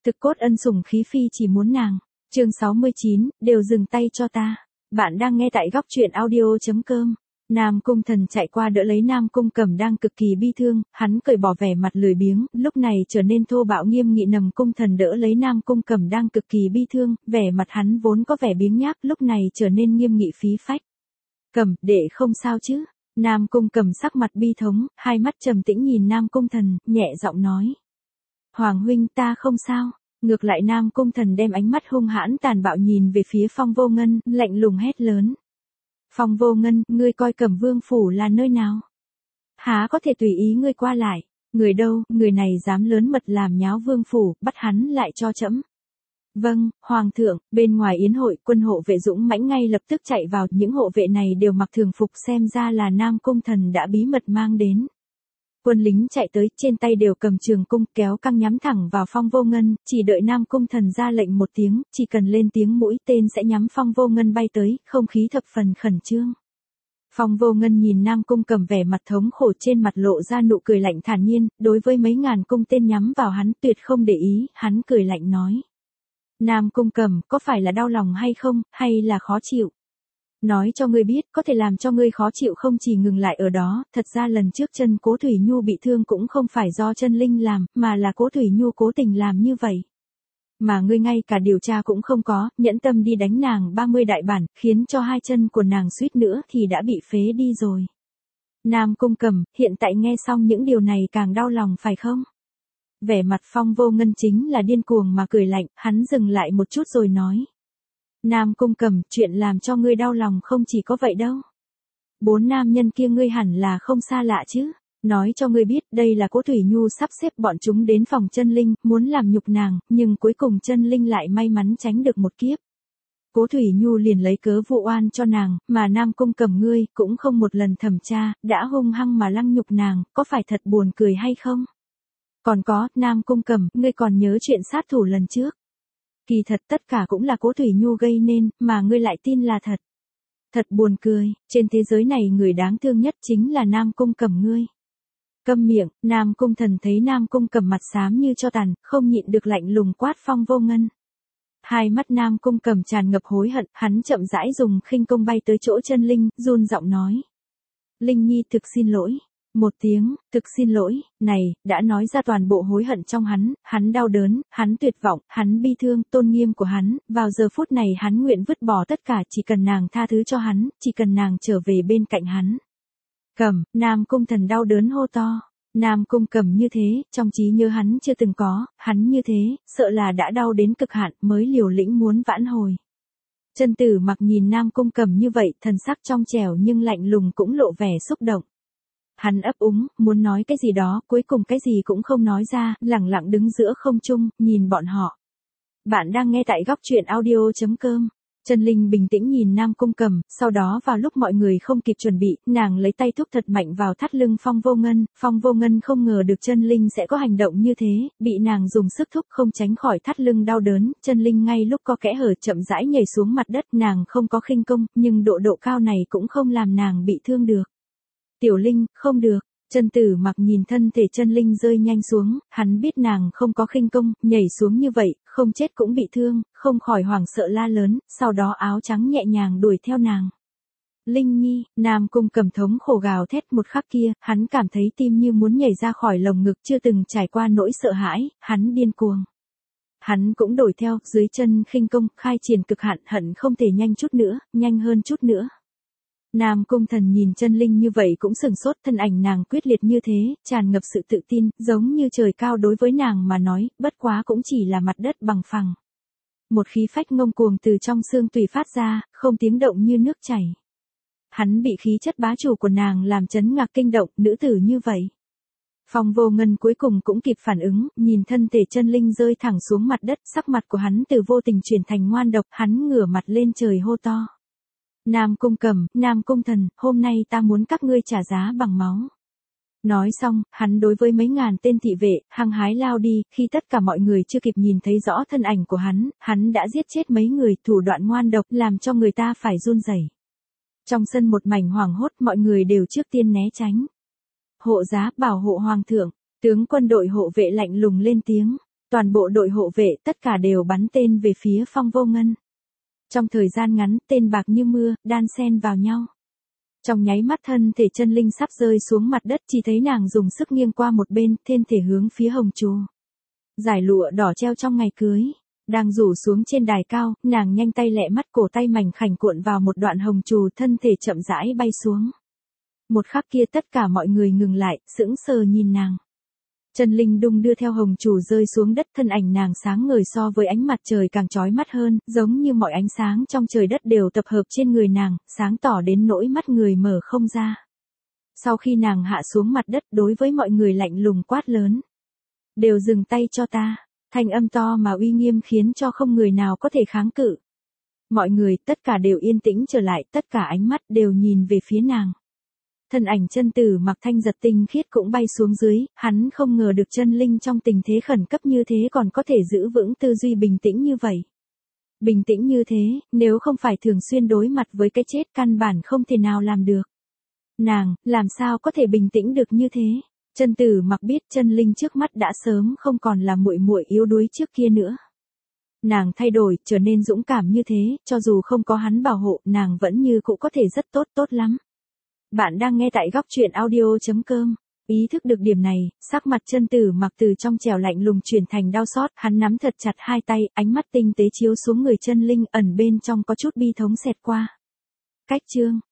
Thực cốt ân sủng khí phi chỉ muốn nàng. Chương 69, đều dừng tay cho ta. Bạn đang nghe tại góc truyện audio.com. Nam Cung Thần chạy qua đỡ lấy Nam Cung Cẩm đang cực kỳ bi thương, hắn cởi bỏ vẻ mặt lười biếng, lúc này trở nên thô bạo nghiêm nghị. Nằm Cung Thần đỡ lấy Nam Cung Cẩm đang cực kỳ bi thương, vẻ mặt hắn vốn có vẻ biếng nhác, lúc này trở nên nghiêm nghị phí phách. Cẩm, đệ không sao chứ? Nam Cung Cẩm sắc mặt bi thống, hai mắt trầm tĩnh nhìn Nam Cung Thần, nhẹ giọng nói. Hoàng huynh, ta không sao. Ngược lại Nam Cung Thần đem ánh mắt hung hãn tàn bạo nhìn về phía Phong Vô Ngân, lạnh lùng hét lớn. Phong Vô Ngân, ngươi coi Cẩm Vương phủ là nơi nào? Há có thể tùy ý ngươi qua lại? Người đâu, người này dám lớn mật làm nháo vương phủ, bắt hắn lại cho trẫm. Vâng, Hoàng thượng. Bên ngoài yến hội, quân hộ vệ dũng mãnh ngay lập tức chạy vào, những hộ vệ này đều mặc thường phục, xem ra là Nam Cung Thần đã bí mật mang đến. Quân lính chạy tới, trên tay đều cầm trường cung, kéo căng nhắm thẳng vào Phong Vô Ngân, chỉ đợi Nam Cung Thần ra lệnh một tiếng, chỉ cần lên tiếng mũi tên sẽ nhắm Phong Vô Ngân bay tới, không khí thập phần khẩn trương. Phong Vô Ngân nhìn Nam Cung Cẩm vẻ mặt thống khổ, trên mặt lộ ra nụ cười lạnh thản nhiên, đối với mấy ngàn cung tên nhắm vào hắn tuyệt không để ý, hắn cười lạnh nói. Nam Cung Cẩm, có phải là đau lòng hay không, hay là khó chịu? Nói cho ngươi biết, có thể làm cho ngươi khó chịu không chỉ ngừng lại ở đó, thật ra lần trước chân Cố Thủy Nhu bị thương cũng không phải do chân linh làm, mà là Cố Thủy Nhu cố tình làm như vậy. Mà ngươi ngay cả điều tra cũng không có, nhẫn tâm đi đánh nàng 30 đại bản, khiến cho hai chân của nàng suýt nữa thì đã bị phế đi rồi. Nam Cung Cẩm, hiện tại nghe xong những điều này càng đau lòng phải không? Vẻ mặt Phong Vô Ngân chính là điên cuồng mà cười lạnh, hắn dừng lại một chút rồi nói. Nam Cung Cẩm, chuyện làm cho ngươi đau lòng không chỉ có vậy đâu. 4 nam nhân kia ngươi hẳn là không xa lạ chứ. Nói cho ngươi biết, đây là Cố Thủy Nhu sắp xếp bọn chúng đến phòng chân linh, muốn làm nhục nàng, nhưng cuối cùng chân linh lại may mắn tránh được một kiếp. Cố Thủy Nhu liền lấy cớ vụ oan cho nàng, mà Nam Cung Cẩm ngươi cũng không một lần thẩm tra, đã hung hăng mà lăng nhục nàng, có phải thật buồn cười hay không? Còn có, Nam Cung Cẩm, ngươi còn nhớ chuyện sát thủ lần trước? Kỳ thật tất cả cũng là Cố Thủy Nhu gây nên, mà ngươi lại tin là thật. Thật buồn cười, trên thế giới này người đáng thương nhất chính là Nam Cung Cẩm ngươi. Câm miệng, Nam Cung Thần thấy Nam Cung Cẩm mặt xám như cho tàn, không nhịn được lạnh lùng quát Phong Vô Ngân. Hai mắt Nam Cung Cẩm tràn ngập hối hận, hắn chậm rãi dùng khinh công bay tới chỗ chân linh, run giọng nói. Linh Nhi thực xin lỗi. Một tiếng, thực xin lỗi, này, đã nói ra toàn bộ hối hận trong hắn đau đớn, hắn tuyệt vọng, hắn bi thương, tôn nghiêm của hắn, vào giờ phút này hắn nguyện vứt bỏ tất cả, chỉ cần nàng tha thứ cho hắn, chỉ cần nàng trở về bên cạnh hắn. Cẩm, Nam Cung Thần đau đớn hô to. Nam Cung Cẩm như thế, trong trí nhớ hắn chưa từng có, hắn như thế, sợ là đã đau đến cực hạn mới liều lĩnh muốn vãn hồi. Chân Tử Mặc nhìn Nam Cung Cẩm như vậy, thần sắc trong trẻo nhưng lạnh lùng cũng lộ vẻ xúc động. Hắn ấp úng, muốn nói cái gì đó, cuối cùng cái gì cũng không nói ra, lẳng lặng đứng giữa không trung, nhìn bọn họ. Bạn đang nghe tại góc truyện audio.com. Chân Linh bình tĩnh nhìn Nam Cung Cẩm, sau đó vào lúc mọi người không kịp chuẩn bị, nàng lấy tay thúc thật mạnh vào thắt lưng Phong Vô Ngân. Phong Vô Ngân không ngờ được Chân Linh sẽ có hành động như thế, bị nàng dùng sức thúc không tránh khỏi thắt lưng đau đớn. Chân Linh ngay lúc có kẽ hở chậm rãi nhảy xuống mặt đất, nàng không có khinh công, nhưng độ cao này cũng không làm nàng bị thương được. Tiểu Linh, không được. Chân Tử Mặc nhìn thân thể Chân Linh rơi nhanh xuống, hắn biết nàng không có khinh công, nhảy xuống như vậy, không chết cũng bị thương, không khỏi hoảng sợ la lớn, sau đó áo trắng nhẹ nhàng đuổi theo nàng. Linh Nhi, Nam Cung Cẩm thống khổ gào thét một khắc kia, hắn cảm thấy tim như muốn nhảy ra khỏi lồng ngực, chưa từng trải qua nỗi sợ hãi, hắn điên cuồng. Hắn cũng đuổi theo, dưới chân khinh công, khai triển cực hạn, hận không thể nhanh chút nữa, nhanh hơn chút nữa. Nam Cung Thần nhìn Chân Linh như vậy cũng sửng sốt, thân ảnh nàng quyết liệt như thế, tràn ngập sự tự tin, giống như trời cao đối với nàng mà nói, bất quá cũng chỉ là mặt đất bằng phẳng. Một khí phách ngông cuồng từ trong xương tủy phát ra, không tiếng động như nước chảy. Hắn bị khí chất bá chủ của nàng làm chấn ngạc kinh động, nữ tử như vậy. Phong Vô Ngân cuối cùng cũng kịp phản ứng, nhìn thân thể Chân Linh rơi thẳng xuống mặt đất, sắc mặt của hắn từ vô tình chuyển thành ngoan độc, hắn ngửa mặt lên trời hô to. Nam Cung Cẩm, Nam Cung Thần, hôm nay ta muốn các ngươi trả giá bằng máu. Nói xong, hắn đối với mấy ngàn tên thị vệ, hăng hái lao đi, khi tất cả mọi người chưa kịp nhìn thấy rõ thân ảnh của hắn đã giết chết mấy người, thủ đoạn ngoan độc làm cho người ta phải run rẩy. Trong sân một mảnh hoảng hốt, mọi người đều trước tiên né tránh. Hộ giá, bảo hộ hoàng thượng, tướng quân đội hộ vệ lạnh lùng lên tiếng. Toàn bộ đội hộ vệ tất cả đều bắn tên về phía Phong Vô Ngân. Trong thời gian ngắn, tên bạc như mưa, đan xen vào nhau. Trong nháy mắt thân thể chân linh sắp rơi xuống mặt đất, chỉ thấy nàng dùng sức nghiêng qua một bên, thiên thể hướng phía hồng chùa. Dải lụa đỏ treo trong ngày cưới. Đang rủ xuống trên đài cao, nàng nhanh tay lẹ mắt, cổ tay mảnh khảnh cuộn vào một đoạn hồng trù, thân thể chậm rãi bay xuống. Một khắc kia tất cả mọi người ngừng lại, sững sờ nhìn nàng. Chân linh đung đưa theo hồng trù rơi xuống đất, thân ảnh nàng sáng ngời so với ánh mặt trời càng chói mắt hơn, giống như mọi ánh sáng trong trời đất đều tập hợp trên người nàng, sáng tỏ đến nỗi mắt người mở không ra. Sau khi nàng hạ xuống mặt đất, đối với mọi người lạnh lùng quát lớn. Đều dừng tay cho ta. Thanh âm to mà uy nghiêm khiến cho không người nào có thể kháng cự. Mọi người tất cả đều yên tĩnh trở lại, tất cả ánh mắt đều nhìn về phía nàng. Thân ảnh Chân Tử Mặc thanh giật tinh khiết cũng bay xuống dưới, hắn không ngờ được chân linh trong tình thế khẩn cấp như thế còn có thể giữ vững tư duy bình tĩnh như vậy. Bình tĩnh như thế, nếu không phải thường xuyên đối mặt với cái chết căn bản không thể nào làm được. Nàng, làm sao có thể bình tĩnh được như thế? Chân Tử Mặc biết chân linh trước mắt đã sớm không còn là muội muội yếu đuối trước kia nữa. Nàng thay đổi, trở nên dũng cảm như thế, cho dù không có hắn bảo hộ, nàng vẫn như cũ có thể rất tốt lắm. Bạn đang nghe tại góc truyện audio.com. Ý thức được điểm này, sắc mặt Chân Tử Mặc từ trong trẻo lạnh lùng chuyển thành đau xót, hắn nắm thật chặt hai tay, ánh mắt tinh tế chiếu xuống người chân linh, ẩn bên trong có chút bi thống xẹt qua. Cách chương